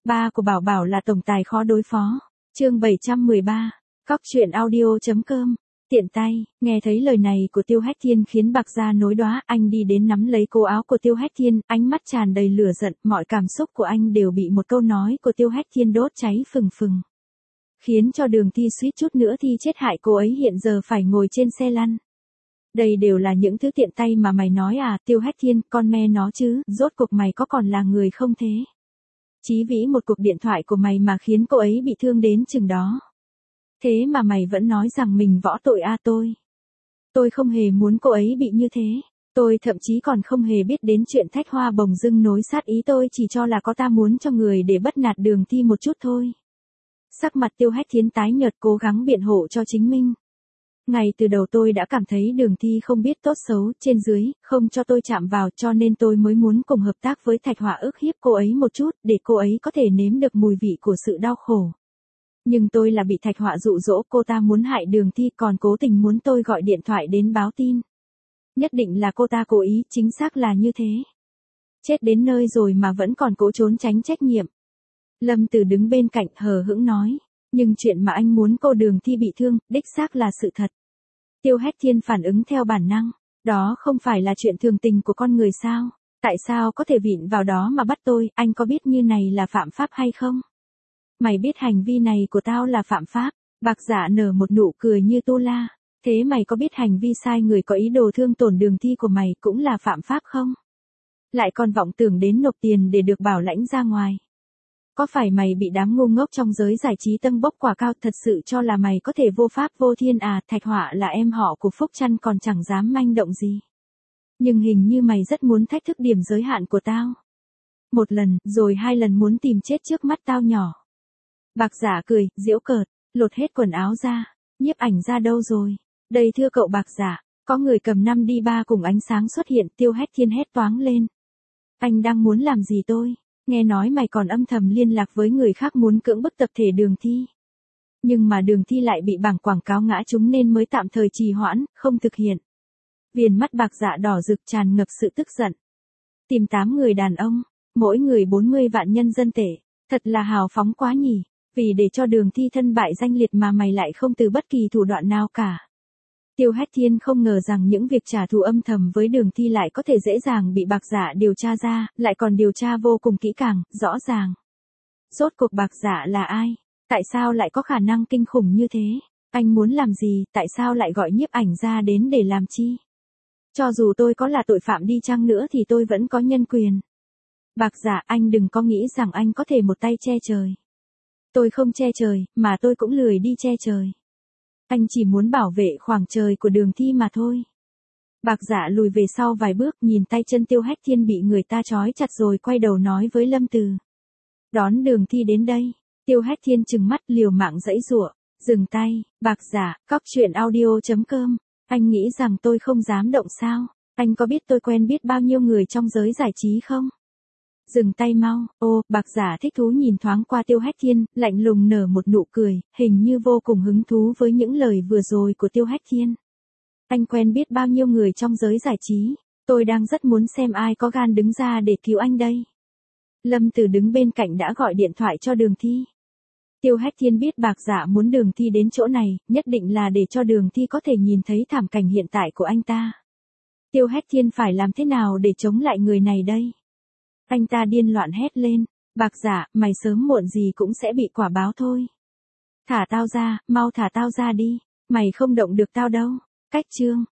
Ba của Bảo Bảo là tổng tài khó đối phó. Chương 713. Cóc truyện audio.com. Tiện tay, nghe thấy lời này của Tiêu Hách Thiên khiến Bạc Gia nối đóa, anh đi đến nắm lấy cổ áo của Tiêu Hách Thiên, ánh mắt tràn đầy lửa giận, mọi cảm xúc của anh đều bị một câu nói của Tiêu Hách Thiên đốt cháy phừng phừng. Khiến cho Đường Thi suýt chút nữa thì chết hại, cô ấy hiện giờ phải ngồi trên xe lăn. Đây đều là những thứ tiện tay mà mày nói à, Tiêu Hách Thiên, con me nó chứ, rốt cuộc mày có còn là người không thế? Chí vĩ một cuộc điện thoại của mày mà khiến cô ấy bị thương đến chừng đó. Thế mà mày vẫn nói rằng mình võ tội à? Tôi không hề muốn cô ấy bị như thế. Tôi thậm chí còn không hề biết đến chuyện Thách Hoa bồng dưng nối sát ý, tôi chỉ cho là có ta muốn cho người để bất nạt Đường Thi một chút thôi. Sắc mặt Tiêu Hách Thiên tái nhợt, cố gắng biện hộ cho chính mình. Ngay từ đầu tôi đã cảm thấy Đường Thi không biết tốt xấu, trên dưới, không cho tôi chạm vào, cho nên tôi mới muốn cùng hợp tác với Thạch Họa ức hiếp cô ấy một chút, để cô ấy có thể nếm được mùi vị của sự đau khổ. Nhưng tôi là bị Thạch Họa dụ dỗ, cô ta muốn hại Đường Thi còn cố tình muốn tôi gọi điện thoại đến báo tin. Nhất định là cô ta cố ý, chính xác là như thế. Chết đến nơi rồi mà vẫn còn cố trốn tránh trách nhiệm. Lâm Từ đứng bên cạnh hờ hững nói, nhưng chuyện mà anh muốn cô Đường Thi bị thương, đích xác là sự thật. Tiêu Hách Thiên phản ứng theo bản năng, đó không phải là chuyện thường tình của con người sao? Tại sao có thể vịn vào đó mà bắt tôi, anh có biết như này là phạm pháp hay không? Mày biết hành vi này của tao là phạm pháp. Bạc Dạ nở một nụ cười như tu la. Thế mày có biết hành vi sai người có ý đồ thương tổn Đường Thi của mày cũng là phạm pháp không? Lại còn vọng tưởng đến nộp tiền để được bảo lãnh ra ngoài. Có phải mày bị đám ngu ngốc trong giới giải trí tâng bốc quả cao thật sự cho là mày có thể vô pháp vô thiên à? Thạch Họa là em họ của Phúc Trăn còn chẳng dám manh động gì. Nhưng hình như mày rất muốn thách thức điểm giới hạn của tao. Một lần, rồi hai lần muốn tìm chết trước mắt tao nhỏ. Bạc Dạ cười, giễu cợt, lột hết quần áo ra. Nhiếp ảnh ra đâu rồi? Đây thưa cậu Bạc Dạ. Có người cầm 5 đi 3 cùng ánh sáng xuất hiện. Tiêu Hách Thiên hét toáng lên. Anh đang muốn làm gì tôi? Nghe nói mày còn âm thầm liên lạc với người khác muốn cưỡng bức tập thể Đường Thi. Nhưng mà Đường Thi lại bị bảng quảng cáo ngã trúng nên mới tạm thời trì hoãn, không thực hiện. Viền mắt Bạc Dạ đỏ rực tràn ngập sự tức giận. Tìm 8 người đàn ông, mỗi người 40 vạn nhân dân tệ. Thật là hào phóng quá nhỉ. Vì để cho Đường Thi thân bại danh liệt mà mày lại không từ bất kỳ thủ đoạn nào cả. Tiêu Hách Thiên không ngờ rằng những việc trả thù âm thầm với Đường Thi lại có thể dễ dàng bị Bạc Dạ điều tra ra, lại còn điều tra vô cùng kỹ càng, rõ ràng. Rốt cuộc Bạc Dạ là ai? Tại sao lại có khả năng kinh khủng như thế? Anh muốn làm gì? Tại sao lại gọi nhiếp ảnh ra đến để làm chi? Cho dù tôi có là tội phạm đi chăng nữa thì tôi vẫn có nhân quyền. Bạc Dạ, anh đừng có nghĩ rằng anh có thể một tay che trời. Tôi không che trời, mà tôi cũng lười đi che trời. Anh chỉ muốn bảo vệ khoảng trời của Đường Thi mà thôi. Bạc Dạ lùi về sau vài bước, nhìn tay chân Tiêu Hách Thiên bị người ta trói chặt rồi quay đầu nói với Lâm Từ. Đón Đường Thi đến đây. Tiêu Hách Thiên trừng mắt liều mạng giãy giụa. Dừng tay. Bạc Dạ, cóc truyện audio.com. Anh nghĩ rằng tôi không dám động sao? Anh có biết tôi quen biết bao nhiêu người trong giới giải trí không? Dừng tay mau. Ô, Bạc Dạ thích thú nhìn thoáng qua Tiêu Hách Thiên, lạnh lùng nở một nụ cười, hình như vô cùng hứng thú với những lời vừa rồi của Tiêu Hách Thiên. Anh quen biết bao nhiêu người trong giới giải trí, tôi đang rất muốn xem ai có gan đứng ra để cứu anh đây. Lâm Từ đứng bên cạnh đã gọi điện thoại cho Đường Thi. Tiêu Hách Thiên biết Bạc Dạ muốn Đường Thi đến chỗ này, nhất định là để cho Đường Thi có thể nhìn thấy thảm cảnh hiện tại của anh ta. Tiêu Hách Thiên phải làm thế nào để chống lại người này đây? Anh ta điên loạn hét lên, Bạc Dạ, mày sớm muộn gì cũng sẽ bị quả báo thôi. Thả tao ra, mau thả tao ra đi, mày không động được tao đâu. Cách chương